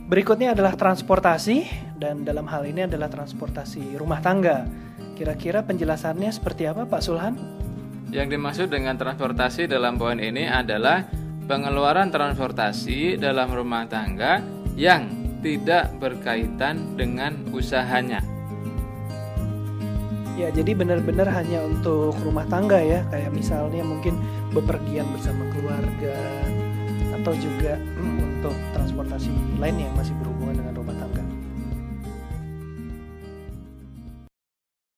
Berikutnya adalah transportasi, dan dalam hal ini adalah transportasi rumah tangga. Kira-kira penjelasannya seperti apa, Pak Sulhan? Yang dimaksud dengan transportasi dalam poin ini adalah pengeluaran transportasi dalam rumah tangga yang tidak berkaitan dengan usahanya. Ya, jadi benar-benar hanya untuk rumah tangga ya, kayak misalnya mungkin bepergian bersama keluarga, atau juga untuk transportasi lain yang masih berhubungan